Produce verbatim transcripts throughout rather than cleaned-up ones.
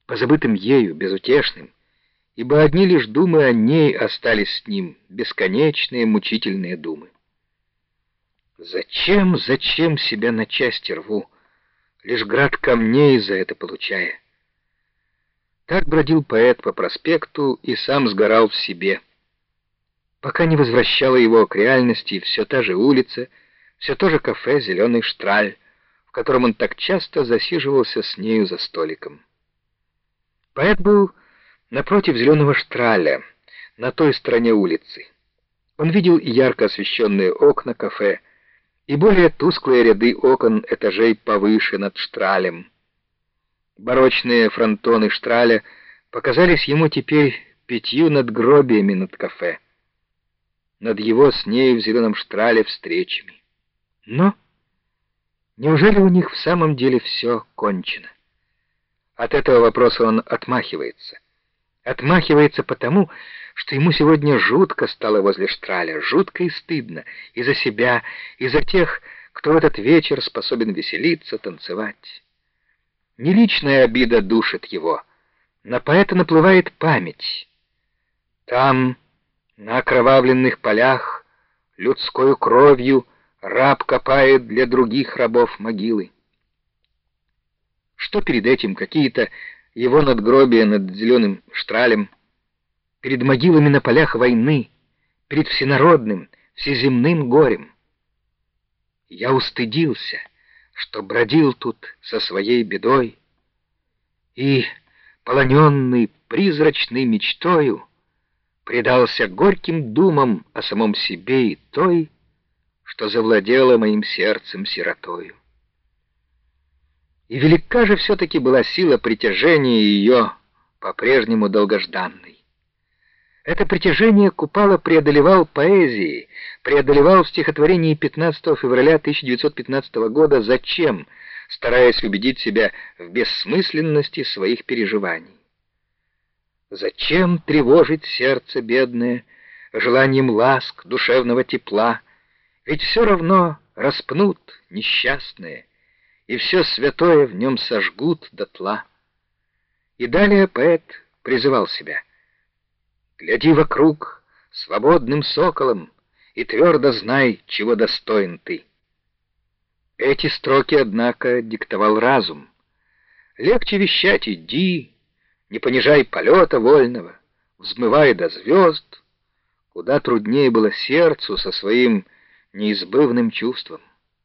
позабытым ею, безутешным, ибо одни лишь думы о ней остались с ним, бесконечные мучительные думы. Зачем, зачем себя на части рву, лишь град камней за это получая? Так бродил поэт по проспекту и сам сгорал в себе, пока не возвращала его к реальности все та же улица, все то же кафе «Зеленый Штраль», в котором он так часто засиживался с нею за столиком. Поэт был напротив «Зеленого Штраля», на той стороне улицы. Он видел и ярко освещенные окна кафе, и более тусклые ряды окон этажей повыше над Штралем. Барочные фронтоны Штраля показались ему теперь пятью надгробиями над кафе, над его с нею в «Зеленом Штрале» встречами. Но неужели у них в самом деле все кончено? От этого вопроса он отмахивается. Отмахивается потому, что ему сегодня жутко стало возле Штраля, жутко и стыдно и за себя, и за тех, кто в этот вечер способен веселиться, танцевать. Не личная обида душит его, на поэта наплывает память. Там, на окровавленных полях, людскою кровью раб копает для других рабов могилы. Что перед этим какие-то его надгробия над «Зеленым Штралем», перед могилами на полях войны, перед всенародным, всеземным горем? Я устыдился, что бродил тут со своей бедой, и, полоненный призрачной мечтою, предался горьким думам о самом себе и той, что завладела моим сердцем сиротою. И велика же все-таки была сила притяжения ее, по-прежнему долгожданной. Это притяжение Купала преодолевал поэзией, преодолевал в стихотворении пятнадцатого февраля тысяча девятьсот пятнадцатого года «Зачем?», стараясь убедить себя в бессмысленности своих переживаний. Зачем тревожить сердце бедное желанием ласк, душевного тепла? Ведь все равно распнут несчастные, и все святое в нем сожгут дотла. И далее поэт призывал себя: «Гляди вокруг свободным соколом и твердо знай, чего достоин ты». Эти строки, однако, диктовал разум. Легче вещать «иди», не понижай полета вольного, взмывай до звезд. Куда труднее было сердцу со своим неизбывным чувством.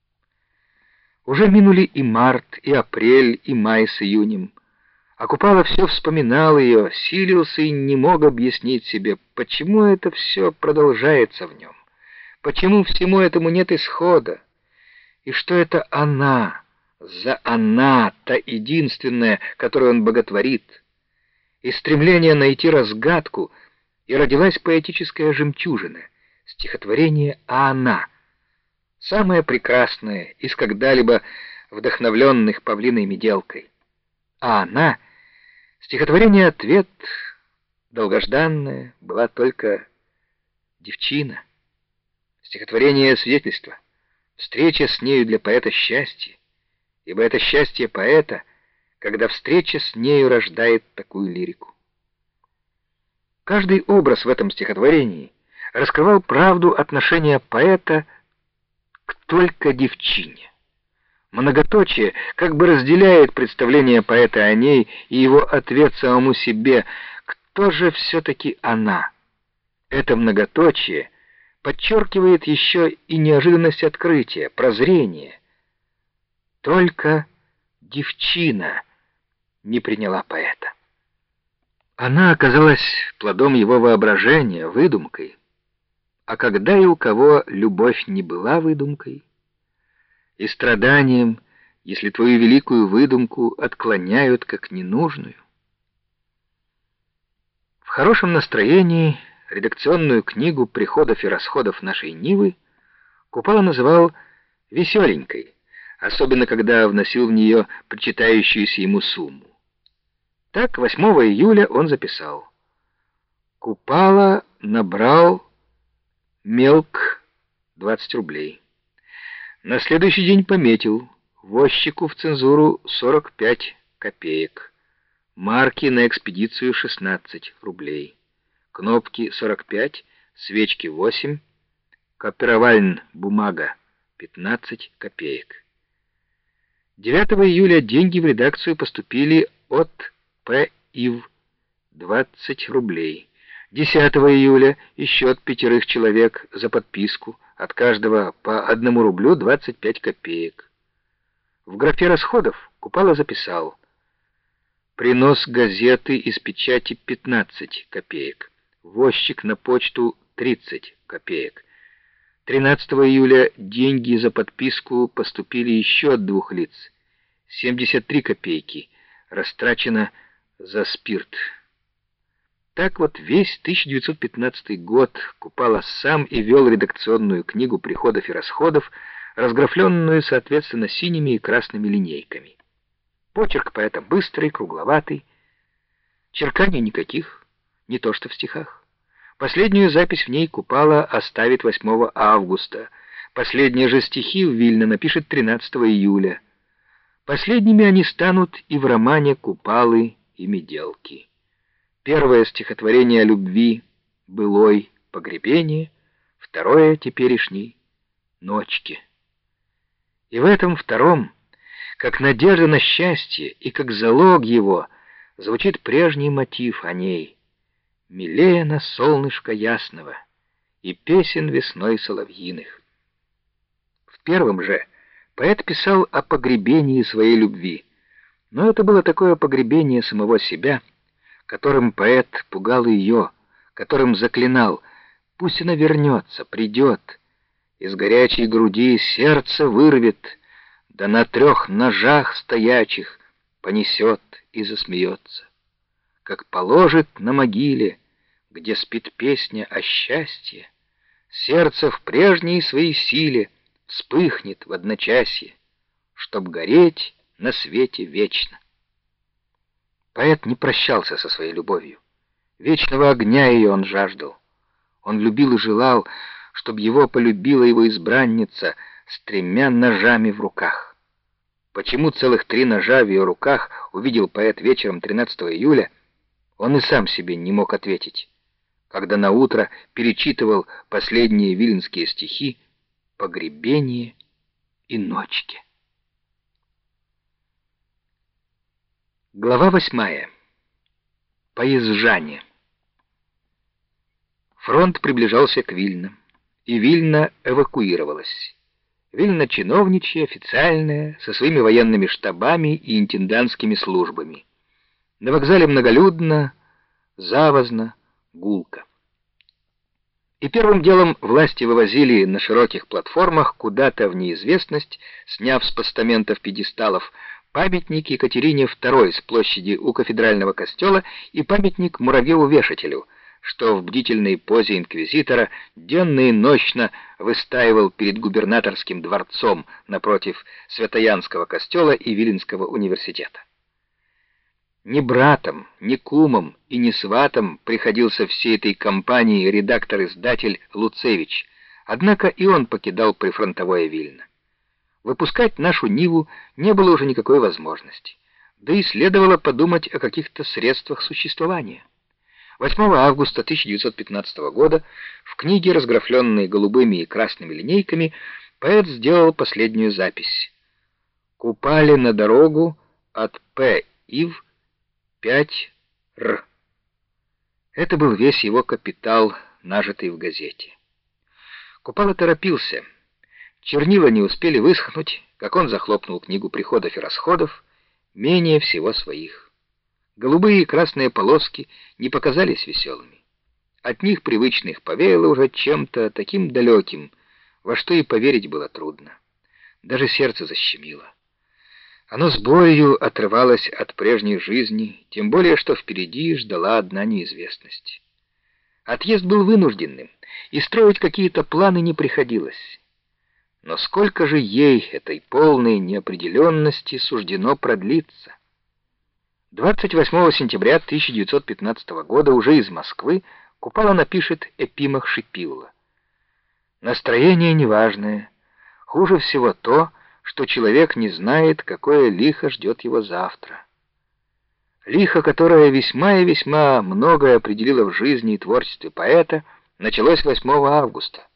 Уже минули и март, и апрель, и май с июнем. А Купала все вспоминал ее, силился и не мог объяснить себе, почему это все продолжается в нем, почему всему этому нет исхода, и что это она, за она, та единственная, которую он боготворит. И стремление найти разгадку, и родилась поэтическая жемчужина, стихотворение «А она», самое прекрасное из когда-либо вдохновленных павлиной Меделкой. А она, стихотворение «Ответ», долгожданное, была только девчина. Стихотворение свидетельства, встреча с нею для поэта счастье, ибо это счастье поэта, когда встреча с нею рождает такую лирику. Каждый образ в этом стихотворении раскрывал правду отношения поэта к только девчине. Многоточие как бы разделяет представление поэта о ней и его ответ самому себе: кто же все-таки она? Это многоточие подчеркивает еще и неожиданность открытия, прозрение. Только девчина не приняла поэта. Она оказалась плодом его воображения, выдумкой. А когда и у кого любовь не была выдумкой? И страданием, если твою великую выдумку отклоняют как ненужную? В хорошем настроении редакционную книгу приходов и расходов нашей Нивы Купала называл «веселенькой», особенно когда вносил в нее причитающуюся ему сумму. Так, восьмого июля он записал: «Купала набрал мелк двадцать рублей. На следующий день пометил: возчику в цензуру сорок пять копеек, марки на экспедицию шестнадцать рублей, кнопки сорок пять, свечки восемь, копировальн бумага пятнадцать копеек. девятого июля деньги в редакцию поступили от П. Ив двадцать рублей. десятого июля еще от пятерых человек за подписку, от каждого по одному рублю двадцать пять копеек. В графе расходов Купала записал: принос газеты из печати пятнадцать копеек, возчик на почту тридцать копеек. тринадцатого июля деньги за подписку поступили еще от двух лиц, семьдесят три копейки, растрачено за спирт. Так вот весь тысяча девятьсот пятнадцатый год Купала сам и вел редакционную книгу приходов и расходов, разграфленную, соответственно, синими и красными линейками. Почерк поэта быстрый, кругловатый, черканий никаких, не то что в стихах. Последнюю запись в ней Купала оставит восьмого августа, последние же стихи в Вильно напишет тринадцатого июля. Последними они станут и в романе Купалы и Меделки. Первое стихотворение о любви, былой, погребение, второе теперешней, ночки. И в этом втором, как надежда на счастье и как залог его, звучит прежний мотив о ней: «Милее на солнышко ясного и песен весной соловьиных». В первом же поэт писал о погребении своей любви, но это было такое погребение самого себя, которым поэт пугал ее, которым заклинал: пусть она вернется, придет, из горячей груди сердце вырвет, да на трех ножах стоячих понесет и засмеется, как положит на могиле, где спит песня о счастье, сердце в прежней своей силе вспыхнет в одночасье, чтоб гореть на свете вечно. Поэт не прощался со своей любовью. Вечного огня ее он жаждал. Он любил и желал, чтобы его полюбила его избранница с тремя ножами в руках. Почему целых три ножа в ее руках увидел поэт вечером тринадцатого июля, он и сам себе не мог ответить, когда наутро перечитывал последние виленские стихи «Погребение» и «Ночки». Глава восьмая. Поезжане. Фронт приближался к Вильно, и Вильно эвакуировалась. Вильно чиновничья, официальная, со своими военными штабами и интендантскими службами. На вокзале многолюдно, завозно, гулко. И первым делом власти вывозили на широких платформах куда-то в неизвестность, сняв с постаментов пьедесталов, памятник Екатерине второй с площади у кафедрального костела и памятник Муравьеву-вешателю, что в бдительной позе инквизитора денно и нощно выстаивал перед губернаторским дворцом напротив Святоянского костела и Виленского университета. Ни братом, ни кумом и ни сватом приходился всей этой компании редактор-издатель Луцевич, однако и он покидал прифронтовое Вильно. Выпускать нашу Ниву не было уже никакой возможности, да и следовало подумать о каких-то средствах существования. восьмого августа тысяча девятьсот пятнадцатого года в книге, разграфленной голубыми и красными линейками, поэт сделал последнюю запись. «Купали на дорогу от П. Ив пять Р». Это был весь его капитал, нажитый в газете. Купала торопился. Чернила не успели высохнуть, как он захлопнул книгу приходов и расходов, менее всего своих. Голубые и красные полоски не показались веселыми. От них привычных повеяло уже чем-то таким далеким, во что и поверить было трудно. Даже сердце защемило. Оно с болью отрывалось от прежней жизни, тем более, что впереди ждала одна неизвестность. Отъезд был вынужденным, и строить какие-то планы не приходилось. Но сколько же ей, этой полной неопределенности, суждено продлиться? двадцать восьмого сентября тысяча девятьсот пятнадцатого года уже из Москвы Купала напишет Эпимах Шипилла. Настроение неважное. Хуже всего то, что человек не знает, какое лихо ждет его завтра. Лихо, которое весьма и весьма многое определило в жизни и творчестве поэта, началось восьмого августа.